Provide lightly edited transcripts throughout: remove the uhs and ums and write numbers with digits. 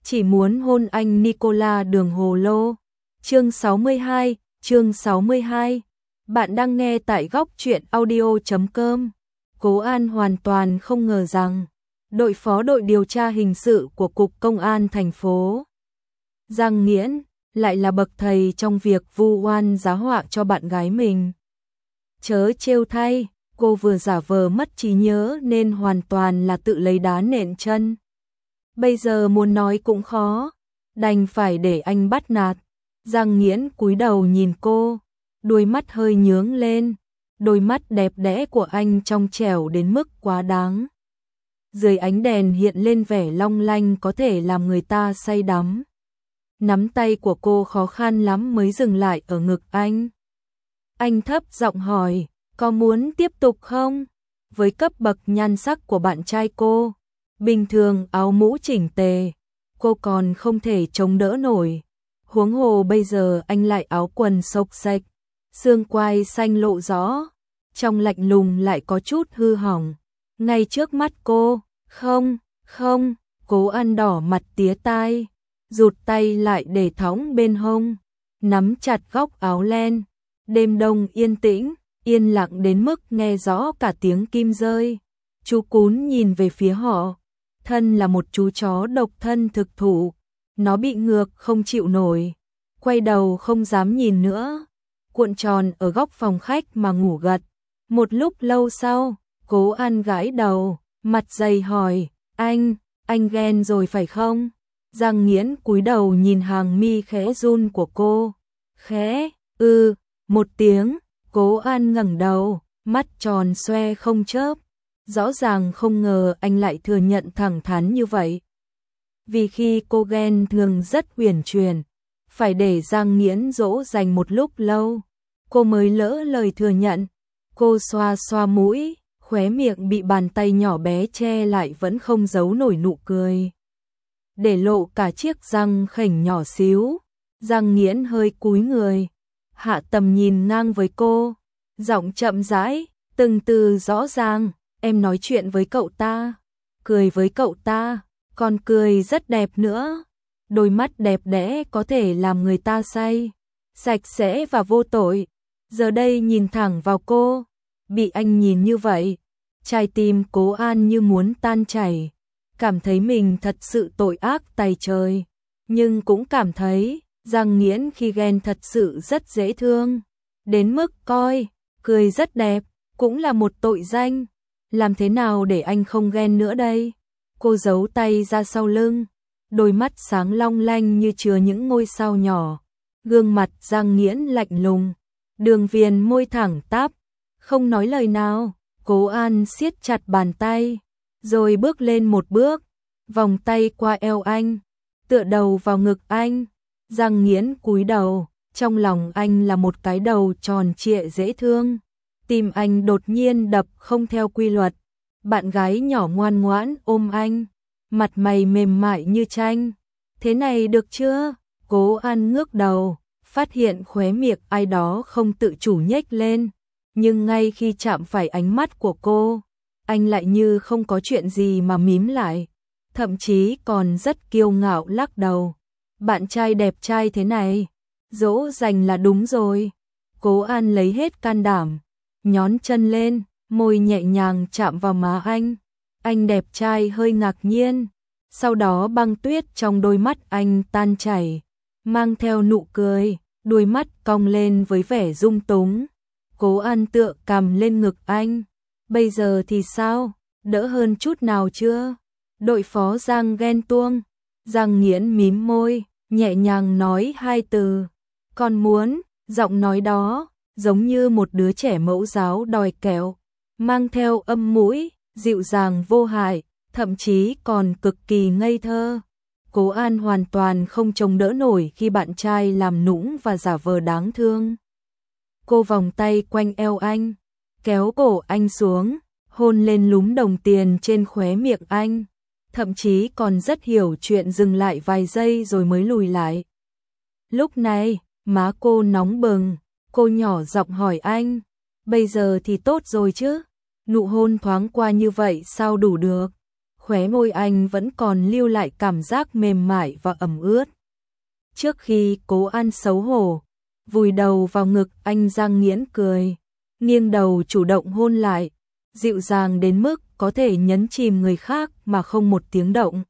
chỉ muốn hôn anh Nicola Đường Hồ Lô. Chương 62. Bạn đang nghe tại góc truyện audio.com. Cố An hoàn toàn không ngờ rằng đội phó đội điều tra hình sự của Cục Công an thành phố Giang Nghiễn lại là bậc thầy trong việc vu oan giá họa cho bạn gái mình. Chớ trêu thay, cô vừa giả vờ mất trí nhớ nên hoàn toàn là tự lấy đá nện chân. Bây giờ muốn nói cũng khó, đành phải để anh bắt nạt. Giang Nghiễn cúi đầu nhìn cô, đôi mắt hơi nhướng lên, đôi mắt đẹp đẽ của anh trong trẻo đến mức quá đáng. Dưới ánh đèn hiện lên vẻ long lanh có thể làm người ta say đắm. Nắm tay của cô khó khăn lắm mới dừng lại ở ngực anh. Anh thấp giọng hỏi, có muốn tiếp tục không? Với cấp bậc nhan sắc của bạn trai cô, bình thường áo mũ chỉnh tề, cô còn không thể chống đỡ nổi. Huống hồ bây giờ anh lại áo quần xộc xệch, xương quai xanh lộ rõ, trong lạnh lùng lại có chút hư hỏng. Ngay trước mắt cô, không, Cố An đỏ mặt tía tai, rụt tay lại để thõng bên hông, nắm chặt góc áo len. Đêm đông yên tĩnh, yên lặng đến mức nghe rõ cả tiếng kim rơi. Chú cún nhìn về phía họ, thân là một chú chó độc thân thực thụ, nó bị ngược không chịu nổi, quay đầu không dám nhìn nữa, cuộn tròn ở góc phòng khách mà ngủ gật. Một lúc lâu sau, Cố An gãi đầu, mặt dày hỏi, anh ghen rồi phải không? Giang Nghiễn cúi đầu nhìn hàng mi khẽ run của cô. Khẽ, một tiếng. Cố An ngẩng đầu, mắt tròn xoe không chớp. Rõ ràng không ngờ anh lại thừa nhận thẳng thắn như vậy. Vì khi cô ghen thường rất uyển chuyển, phải để Giang Nghiễn dỗ dành một lúc lâu, cô mới lỡ lời thừa nhận. Cô xoa xoa mũi, khóe miệng bị bàn tay nhỏ bé che lại vẫn không giấu nổi nụ cười, để lộ cả chiếc răng khểnh nhỏ xíu. Giang Nghiễn hơi cúi người, hạ tầm nhìn ngang với cô, giọng chậm rãi, từng từ rõ ràng, em nói chuyện với cậu ta, cười với cậu ta, còn cười rất đẹp nữa. Đôi mắt đẹp đẽ có thể làm người ta say, sạch sẽ và vô tội. Giờ đây nhìn thẳng vào cô, bị anh nhìn như vậy, trái tim Cố An như muốn tan chảy, cảm thấy mình thật sự tội ác tày trời, nhưng cũng cảm thấy Giang Nghiễn khi ghen thật sự rất dễ thương, đến mức cười rất đẹp, cũng là một tội danh. Làm thế nào để anh không ghen nữa đây? Cô giấu tay ra sau lưng, đôi mắt sáng long lanh như chứa những ngôi sao nhỏ. Gương mặt Giang Nghiễn lạnh lùng, đường viền môi thẳng tắp, không nói lời nào. Cố An siết chặt bàn tay, rồi bước lên một bước, vòng tay qua eo anh, tựa đầu vào ngực anh. Giang Nghiễn cúi đầu, trong lòng anh là một cái đầu tròn trịa dễ thương. Tim anh đột nhiên đập không theo quy luật. Bạn gái nhỏ ngoan ngoãn ôm anh, mặt mày mềm mại như tranh. Thế này được chưa? Cố An ngước đầu, phát hiện khóe miệng ai đó không tự chủ nhếch lên, nhưng ngay khi chạm phải ánh mắt của cô, anh lại như không có chuyện gì mà mím lại, thậm chí còn rất kiêu ngạo lắc đầu. Bạn trai đẹp trai thế này, dỗ dành là đúng rồi. Cố An lấy hết can đảm, nhón chân lên, môi nhẹ nhàng chạm vào má anh. Anh đẹp trai hơi ngạc nhiên, sau đó băng tuyết trong đôi mắt anh tan chảy, mang theo nụ cười, đôi mắt cong lên với vẻ dung túng. Cố An tựa cằm lên ngực anh. Bây giờ thì sao? Đỡ hơn chút nào chưa? Đội phó Giang ghen tuông. Giang Nghiễn mím môi, nhẹ nhàng nói hai từ. Con muốn. Giọng nói đó giống như một đứa trẻ mẫu giáo đòi kẹo, mang theo âm mũi, dịu dàng vô hại, thậm chí còn cực kỳ ngây thơ. Cố An hoàn toàn không chống đỡ nổi khi bạn trai làm nũng và giả vờ đáng thương. Cô vòng tay quanh eo anh, kéo cổ anh xuống, hôn lên lúm đồng tiền trên khóe miệng anh, thậm chí còn rất hiểu chuyện dừng lại vài giây rồi mới lùi lại. Lúc này, má cô nóng bừng, cô nhỏ giọng hỏi anh, bây giờ thì tốt rồi chứ? Nụ hôn thoáng qua như vậy sao đủ được? khóe môi anh vẫn còn lưu lại cảm giác mềm mại và ẩm ướt. Trước khi Cố An xấu hổ, vùi đầu vào ngực anh, Giang Nghiễn cười, nghiêng đầu chủ động hôn lại, dịu dàng đến mức có thể nhấn chìm người khác mà không một tiếng động.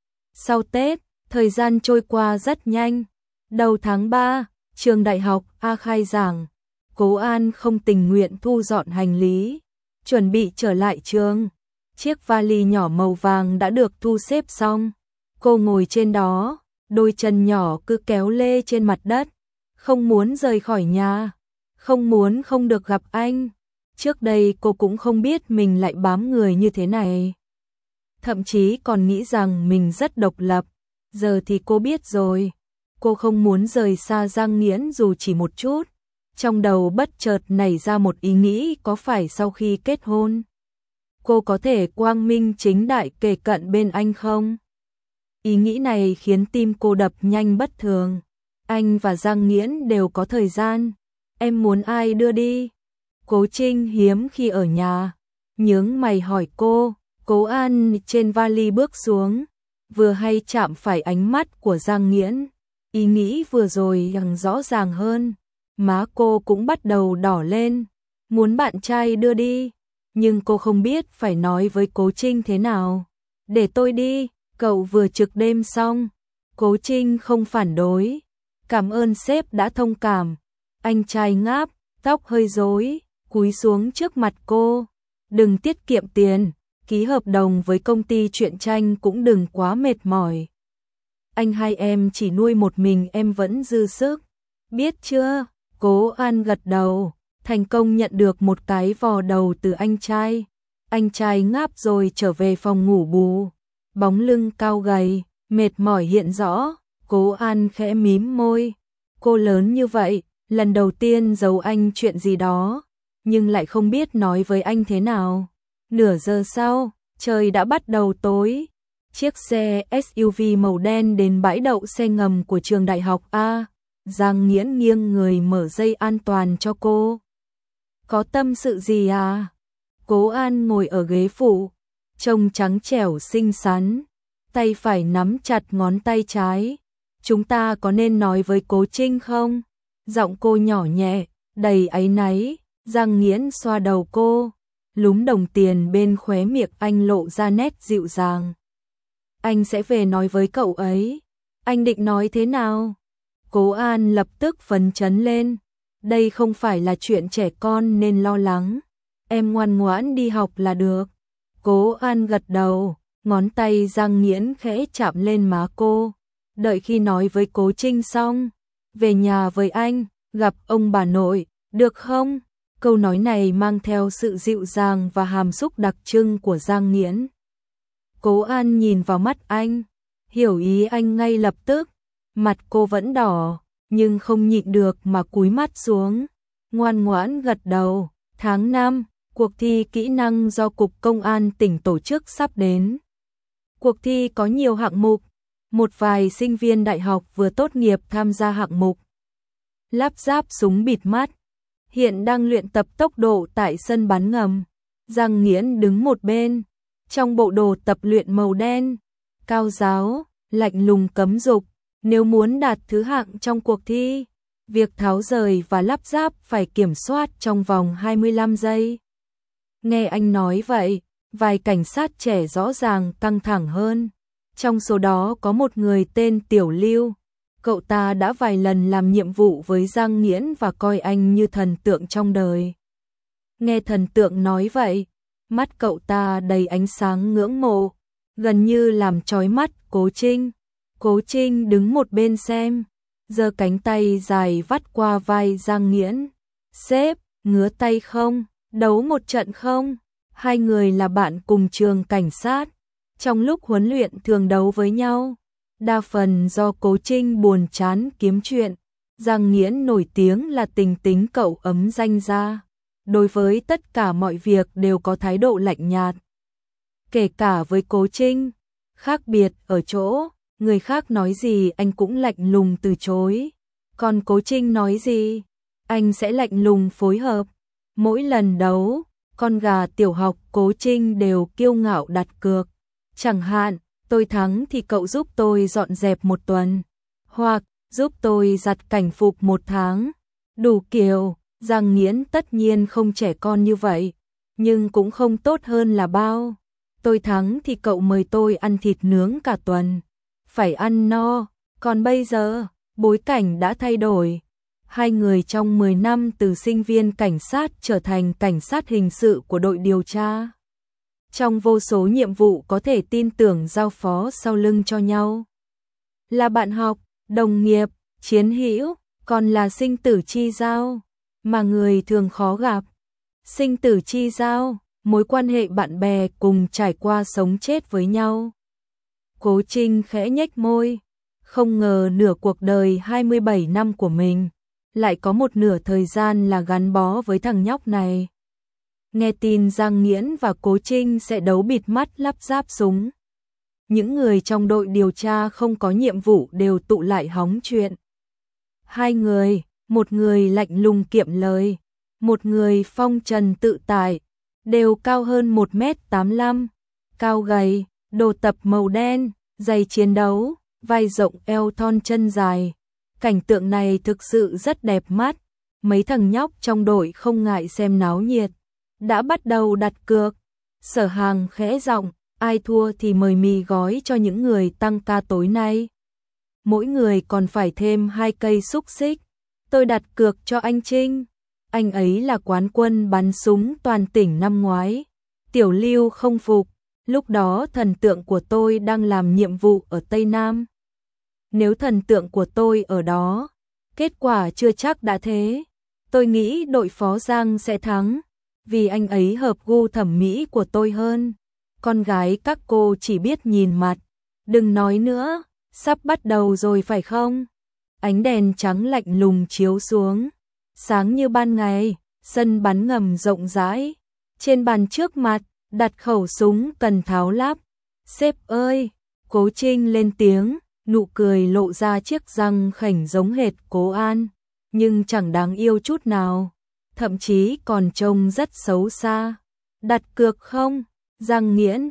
Sau Tết, thời gian trôi qua rất nhanh. Đầu tháng 3, trường đại học A khai giảng. Cố An không tình nguyện thu dọn hành lý, chuẩn bị trở lại trường. Chiếc vali nhỏ màu vàng đã được thu xếp xong. Cô ngồi trên đó, đôi chân nhỏ cứ kéo lê trên mặt đất, không muốn rời khỏi nhà, không muốn không được gặp anh. Trước đây cô cũng không biết mình lại bám người như thế này. Thậm chí còn nghĩ rằng mình rất độc lập. Giờ thì cô biết rồi. Cô không muốn rời xa Giang Nghiễn dù chỉ một chút. Trong đầu bất chợt nảy ra một ý nghĩ, có phải sau khi kết hôn, cô có thể quang minh chính đại kề cận bên anh không? Ý nghĩ này khiến tim cô đập nhanh bất thường. Anh và Giang Nghiễn đều có thời gian. Em muốn ai đưa đi? Cố Trinh hiếm khi ở nhà, nhướng mày hỏi cô. Cố An trên vali bước xuống, vừa hay chạm phải ánh mắt của Giang Nghiễn. Ý nghĩ vừa rồi càng rõ ràng hơn, má cô cũng bắt đầu đỏ lên. Muốn bạn trai đưa đi, nhưng cô không biết phải nói với Cố Trinh thế nào. Để tôi đi, cậu vừa trực đêm xong. Cố Trinh không phản đối. Cảm ơn sếp đã thông cảm. Anh trai ngáp, tóc hơi rối, cúi xuống trước mặt cô. Đừng tiết kiệm tiền, ký hợp đồng với công ty truyện tranh cũng đừng quá mệt mỏi. Anh hai em chỉ nuôi một mình em vẫn dư sức. Biết chưa? Cố An gật đầu, thành công nhận được một cái vò đầu từ anh trai. Anh trai ngáp rồi trở về phòng ngủ bù. Bóng lưng cao gầy, mệt mỏi hiện rõ. Cố An khẽ mím môi. Cô lớn như vậy, lần đầu tiên giấu anh chuyện gì đó, nhưng lại không biết nói với anh thế nào. Nửa giờ sau, trời đã bắt đầu tối. Chiếc xe SUV màu đen đến bãi đậu xe ngầm của trường đại học A. Giang Nghiễn nghiêng người mở dây an toàn cho cô. Có tâm sự gì à? Cố An ngồi ở ghế phụ, trông trắng trẻo xinh xắn, tay phải nắm chặt ngón tay trái. Chúng ta có nên nói với Cố Trinh không? Giọng cô nhỏ nhẹ, đầy áy náy. Giang Nghiễn xoa đầu cô, lúm đồng tiền bên khóe miệng anh lộ ra nét dịu dàng. Anh sẽ về nói với cậu ấy. Anh định nói thế nào? Cố An lập tức phấn chấn lên. Đây không phải là chuyện trẻ con nên lo lắng. Em ngoan ngoãn đi học là được. Cố An gật đầu, ngón tay Giang Nghiễn khẽ chạm lên má cô. Đợi khi nói với Cố Trinh xong, về nhà với anh, gặp ông bà nội, được không? Câu nói này mang theo sự dịu dàng và hàm xúc đặc trưng của Giang Nghiễn. Cố An nhìn vào mắt anh, hiểu ý anh ngay lập tức. Mặt cô vẫn đỏ, nhưng không nhịn được mà cúi mắt xuống. Ngoan ngoãn gật đầu. Tháng 5, cuộc thi kỹ năng do Cục Công an tỉnh tổ chức sắp đến. Cuộc thi có nhiều hạng mục. Một vài sinh viên đại học vừa tốt nghiệp tham gia hạng mục lắp ráp súng bịt mắt. Hiện đang luyện tập tốc độ tại sân bắn ngầm. Giang Nghiễn đứng một bên, trong bộ đồ tập luyện màu đen, cao ráo, lạnh lùng cấm dục. Nếu muốn đạt thứ hạng trong cuộc thi, việc tháo rời và lắp ráp phải kiểm soát trong vòng 25 giây. Nghe anh nói vậy, vài cảnh sát trẻ rõ ràng căng thẳng hơn. Trong số đó có một người tên Tiểu Lưu. Cậu ta đã vài lần làm nhiệm vụ với Giang Nghiễn và coi anh như thần tượng trong đời. Nghe thần tượng nói vậy, mắt cậu ta đầy ánh sáng ngưỡng mộ, gần như làm chói mắt Cố Trinh. Cố Trinh đứng một bên xem, giơ cánh tay dài vắt qua vai Giang Nghiễn. Sếp, ngứa tay không? Đấu một trận không? Hai người là bạn cùng trường cảnh sát, trong lúc huấn luyện thường đấu với nhau. Đa phần do Cố Trinh buồn chán kiếm chuyện. Giang Nghiễn nổi tiếng là tình tính cậu ấm danh gia. Đối với tất cả mọi việc đều có thái độ lạnh nhạt. Kể cả với Cố Trinh, khác biệt ở chỗ, người khác nói gì anh cũng lạnh lùng từ chối. Còn Cố Trinh nói gì, anh sẽ lạnh lùng phối hợp. Mỗi lần đấu, con gà tiểu học Cố Trinh đều kiêu ngạo đặt cược. Chẳng hạn, tôi thắng thì cậu giúp tôi dọn dẹp 1 tuần, hoặc giúp tôi giặt cảnh phục 1 tháng. Đủ kiểu. Giang Nghiễn tất nhiên không trẻ con như vậy, nhưng cũng không tốt hơn là bao. Tôi thắng thì cậu mời tôi ăn thịt nướng cả tuần, phải ăn no. Còn bây giờ, bối cảnh đã thay đổi. Hai người trong 10 năm từ sinh viên cảnh sát trở thành cảnh sát hình sự của đội điều tra. Trong vô số nhiệm vụ có thể tin tưởng giao phó sau lưng cho nhau. Là bạn học, đồng nghiệp, chiến hữu, còn là sinh tử chi giao, mà người thường khó gặp. Sinh tử chi giao, mối quan hệ bạn bè cùng trải qua sống chết với nhau. Cố Trinh khẽ nhếch môi, không ngờ nửa cuộc đời 27 năm của mình, lại có một nửa thời gian là gắn bó với thằng nhóc này. Nghe tin Giang Nghiễn và Cố Trinh sẽ đấu bịt mắt lắp ráp súng. Những người trong đội điều tra không có nhiệm vụ đều tụ lại hóng chuyện. Hai người, một người lạnh lùng kiệm lời, một người phong trần tự tại, đều cao hơn 1m85, cao gầy, đồ tập màu đen, giày chiến đấu, vai rộng eo thon chân dài. Cảnh tượng này thực sự rất đẹp mắt. Mấy thằng nhóc trong đội không ngại xem náo nhiệt, đã bắt đầu đặt cược. Sở Hàng khẽ giọng, ai thua thì mời mì gói cho những người tăng ca tối nay. Mỗi người còn phải thêm 2 cây xúc xích. Tôi đặt cược cho anh Trinh. Anh ấy là quán quân bắn súng toàn tỉnh năm ngoái. Tiểu Lưu không phục. Lúc đó thần tượng của tôi đang làm nhiệm vụ ở Tây Nam. Nếu thần tượng của tôi ở đó, kết quả chưa chắc đã thế. Tôi nghĩ đội phó Giang sẽ thắng, vì anh ấy hợp gu thẩm mỹ của tôi hơn. Con gái các cô chỉ biết nhìn mặt. Đừng nói nữa, sắp bắt đầu rồi phải không? Ánh đèn trắng lạnh lùng chiếu xuống, sáng như ban ngày, sân bắn ngầm rộng rãi. Trên bàn trước mặt, đặt khẩu súng cần tháo lắp. Sếp ơi, Cố Trinh lên tiếng, nụ cười lộ ra chiếc răng khểnh giống hệt Cố An, nhưng chẳng đáng yêu chút nào, thậm chí còn trông rất xấu xa. Đặt cược không? Giang Nghiễn,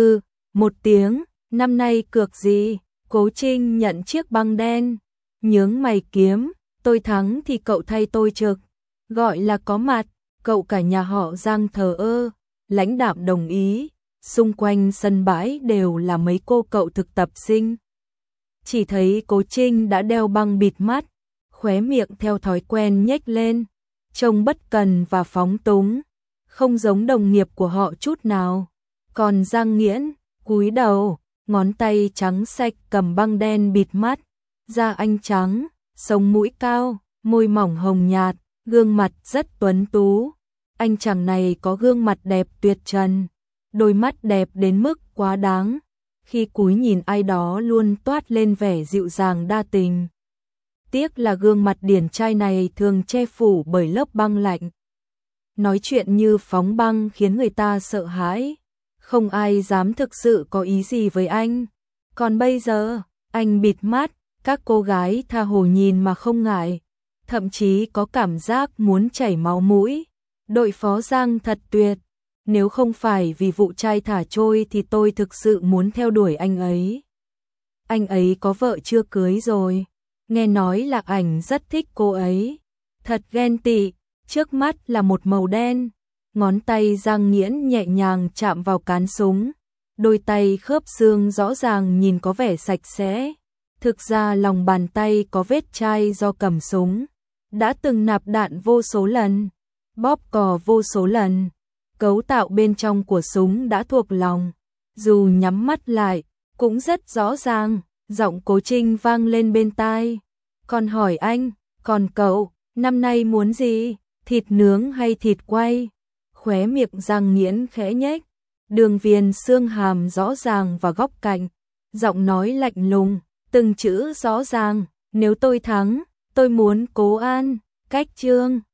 một tiếng, năm nay cược gì? Cố Trinh nhận chiếc băng đen, nhướng mày kiếm, tôi thắng thì cậu thay tôi trực, gọi là có mặt. Cậu cả nhà họ Giang thờ ơ, lãnh đạm đồng ý. Xung quanh sân bãi đều là mấy cô cậu thực tập sinh. Chỉ thấy Cố Trinh đã đeo băng bịt mắt, khóe miệng theo thói quen nhếch lên, trông bất cần và phóng túng, không giống đồng nghiệp của họ chút nào. Còn Giang Nghiễn, cúi đầu, ngón tay trắng sạch cầm băng đen bịt mắt, da anh trắng, sống mũi cao, môi mỏng hồng nhạt, gương mặt rất tuấn tú. Anh chàng này có gương mặt đẹp tuyệt trần, đôi mắt đẹp đến mức quá đáng, khi cúi nhìn ai đó luôn toát lên vẻ dịu dàng đa tình. Tiếc là gương mặt điển trai này thường che phủ bởi lớp băng lạnh. Nói chuyện như phóng băng khiến người ta sợ hãi, không ai dám thực sự có ý gì với anh. Còn bây giờ, anh bịt mắt, các cô gái tha hồ nhìn mà không ngại, thậm chí có cảm giác muốn chảy máu mũi. Đội phó Giang thật tuyệt, nếu không phải vì vụ trai thả trôi thì tôi thực sự muốn theo đuổi anh ấy. Anh ấy có vợ chưa cưới rồi, nghe nói Lạc Ảnh rất thích cô ấy, thật ghen tị. Trước mắt là một màu đen, ngón tay Giang Nghiễn nhẹ nhàng chạm vào cán súng, đôi tay khớp xương rõ ràng nhìn có vẻ sạch sẽ. Thực ra lòng bàn tay có vết chai do cầm súng, đã từng nạp đạn vô số lần, bóp cò vô số lần. Cấu tạo bên trong của súng đã thuộc lòng, dù nhắm mắt lại, cũng rất rõ ràng. Giọng Cố Trinh vang lên bên tai. Còn hỏi anh, còn cậu, năm nay muốn gì? Thịt nướng hay thịt quay? Khóe miệng Giang Nghiễn khẽ nhếch, đường viền xương hàm rõ ràng và góc cạnh, giọng nói lạnh lùng, từng chữ rõ ràng. Nếu tôi thắng, tôi muốn Cố An, cách Trương.